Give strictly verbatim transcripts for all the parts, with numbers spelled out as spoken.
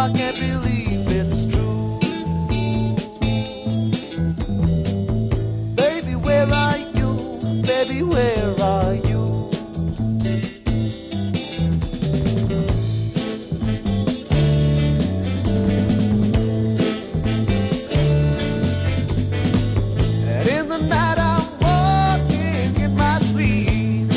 I can't believe it's true. Baby, where are you? Baby, where are you? And in the night I'm walking in my sleep,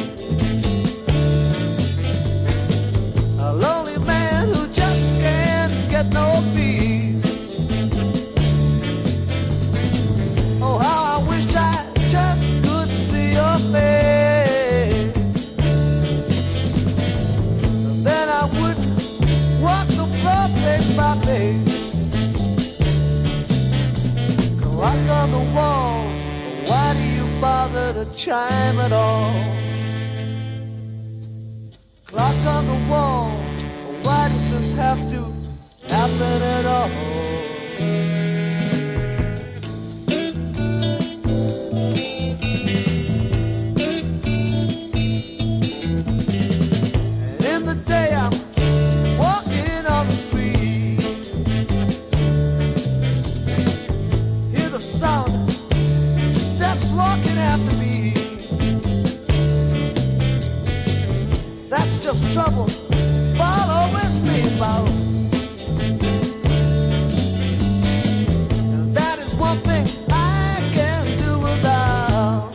a lonely man who just can't get no peace. Oh, how I wish I just could see your face. Then I wouldn't walk the floor place by place. Clock on the wall, why do you bother to chime at all? Clock on the wall, why does this have to happen at all? And in the day I'm walking on the street, hear the sound, steps walking after me. That's just trouble, follow with me, follow. And that is one thing I can't do without.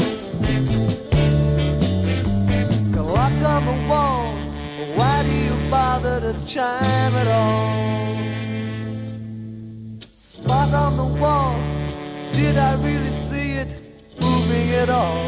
Clock on the wall, why do you bother to chime at all? Spot on the wall, did I really see it moving at all?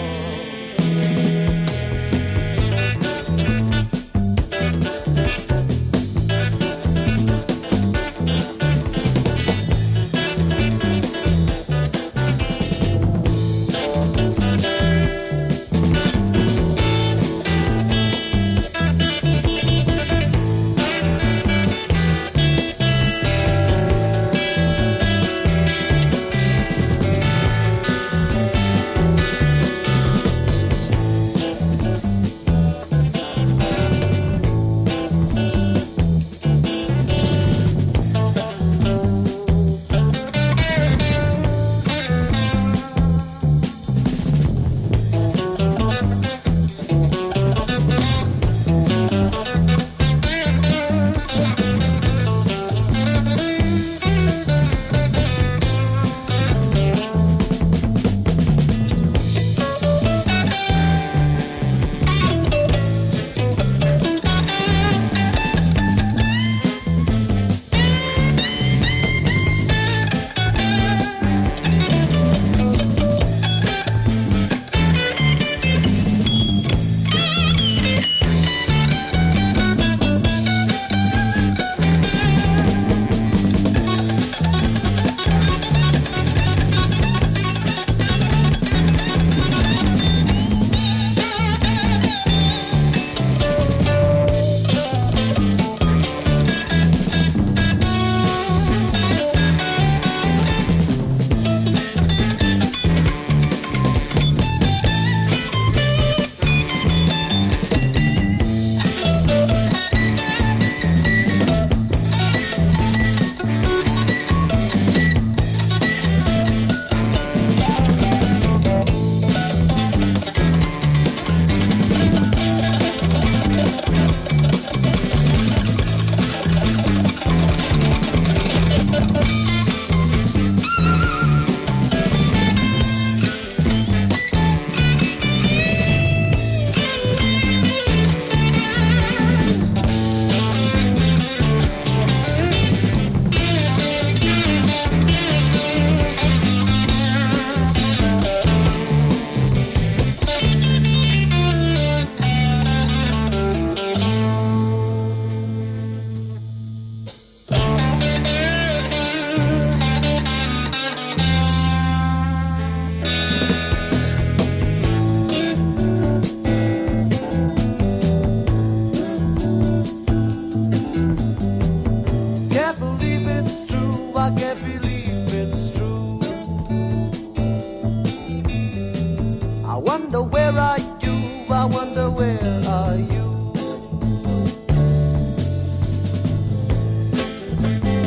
wonder where are you, I wonder where are you.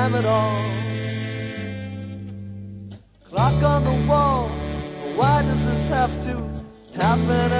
time at all. Clock on the wall, why does this have to happen